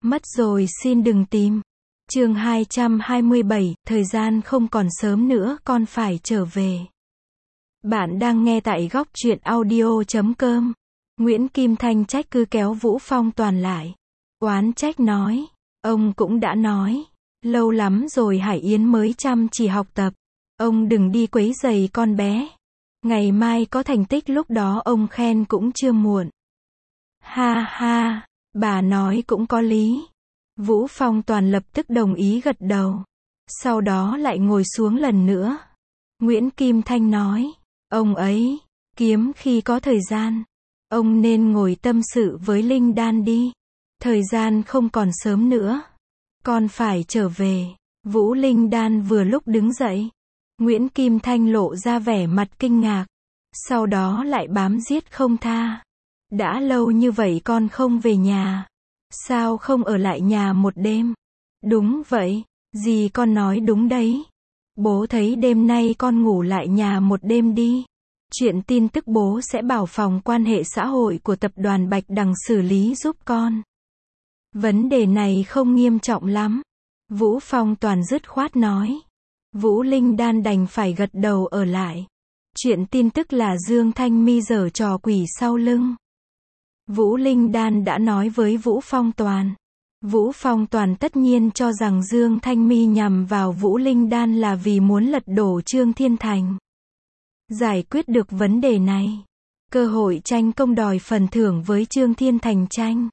Mất rồi xin đừng tìm. Chương 227, thời gian không còn sớm nữa, con phải trở về. Bạn đang nghe tại góc truyện audio.com. Nguyễn Kim Thanh trách cứ kéo Vũ Phong Toàn lại. Oán trách nói, ông cũng đã nói, lâu lắm rồi Hải Yến mới chăm chỉ học tập. Ông đừng đi quấy rầy con bé. Ngày mai có thành tích lúc đó ông khen cũng chưa muộn. Ha ha, bà nói cũng có lý. Vũ Phong Toàn lập tức đồng ý gật đầu. Sau đó lại ngồi xuống lần nữa. Nguyễn Kim Thanh nói, ông ấy, kiếm khi có thời gian. Ông nên ngồi tâm sự với Linh Đan đi. Thời gian không còn sớm nữa. Con phải trở về. Vũ Linh Đan vừa lúc đứng dậy. Nguyễn Kim Thanh lộ ra vẻ mặt kinh ngạc. Sau đó lại bám giết không tha. Đã lâu như vậy con không về nhà. Sao không ở lại nhà một đêm? Đúng vậy, dì con nói đúng đấy. Bố thấy đêm nay con ngủ lại nhà một đêm đi. Chuyện tin tức bố sẽ bảo phòng quan hệ xã hội của tập đoàn Bạch Đằng xử lý giúp con. Vấn đề này không nghiêm trọng lắm. Vũ Phong Toàn dứt khoát nói. Vũ Linh Đan đành phải gật đầu ở lại. Chuyện tin tức là Dương Thanh Mi giở trò quỷ sau lưng. Vũ Linh Đan đã nói với Vũ Phong Toàn. Vũ Phong Toàn tất nhiên cho rằng Dương Thanh Mi nhằm vào Vũ Linh Đan là vì muốn lật đổ Trương Thiên Thành. Giải quyết được vấn đề này, cơ hội tranh công đòi phần thưởng với Trương Thiên Thành tranh.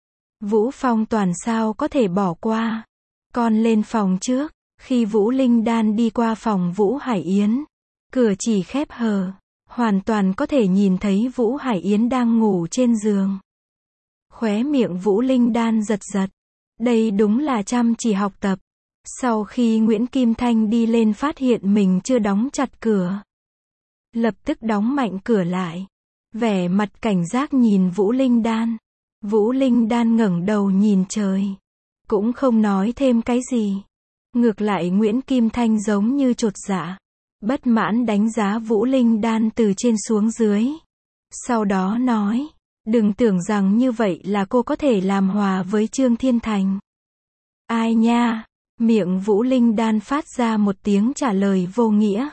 Vũ Phong Toàn sao có thể bỏ qua. Con lên phòng trước. Khi Vũ Linh Đan đi qua phòng Vũ Hải Yến, cửa chỉ khép hờ, hoàn toàn có thể nhìn thấy Vũ Hải Yến đang ngủ trên giường. Khóe miệng Vũ Linh Đan giật giật. Đây đúng là chăm chỉ học tập. Sau khi Nguyễn Kim Thanh đi lên phát hiện mình chưa đóng chặt cửa, lập tức đóng mạnh cửa lại. Vẻ mặt cảnh giác nhìn Vũ Linh Đan. Vũ Linh Đan ngẩng đầu nhìn trời, cũng không nói thêm cái gì. Ngược lại Nguyễn Kim Thanh giống như chột dạ, bất mãn đánh giá Vũ Linh Đan từ trên xuống dưới. Sau đó nói, đừng tưởng rằng như vậy là cô có thể làm hòa với Trương Thiên Thành. Ai nha? Miệng Vũ Linh Đan phát ra một tiếng trả lời vô nghĩa.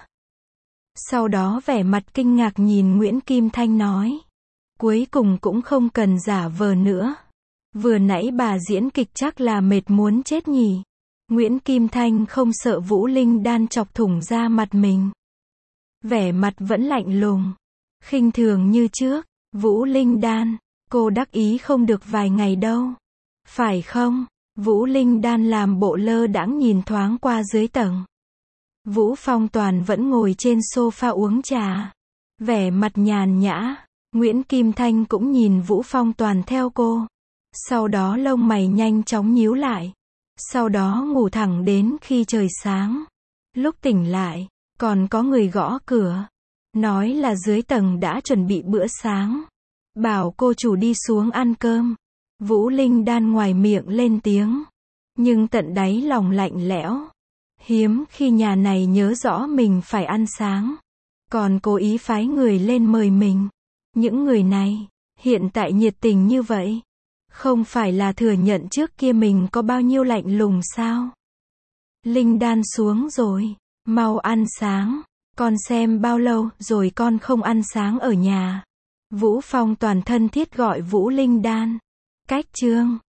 Sau đó vẻ mặt kinh ngạc nhìn Nguyễn Kim Thanh nói, cuối cùng cũng không cần giả vờ nữa. Vừa nãy bà diễn kịch chắc là mệt muốn chết nhỉ. Nguyễn Kim Thanh không sợ Vũ Linh Đan chọc thủng da mặt mình. Vẻ mặt vẫn lạnh lùng, khinh thường như trước. Vũ Linh Đan, cô đắc ý không được vài ngày đâu. Phải không? Vũ Linh Đan làm bộ lơ đãng nhìn thoáng qua dưới tầng. Vũ Phong Toàn vẫn ngồi trên sofa uống trà. Vẻ mặt nhàn nhã. Nguyễn Kim Thanh cũng nhìn Vũ Phong Toàn theo cô. Sau đó lông mày nhanh chóng nhíu lại. Sau đó ngủ thẳng đến khi trời sáng. Lúc tỉnh lại, còn có người gõ cửa. Nói là dưới tầng đã chuẩn bị bữa sáng. Bảo cô chủ đi xuống ăn cơm. Vũ Linh Đan ngoài miệng lên tiếng. Nhưng tận đáy lòng lạnh lẽo. Hiếm khi nhà này nhớ rõ mình phải ăn sáng. Còn cố ý phái người lên mời mình. Những người này, hiện tại nhiệt tình như vậy. Không phải là thừa nhận trước kia mình có bao nhiêu lạnh lùng sao? Linh Đan xuống rồi. Mau ăn sáng. Con xem bao lâu rồi con không ăn sáng ở nhà. Vũ Phong Toàn thân thiết gọi Vũ Linh Đan. Cách chương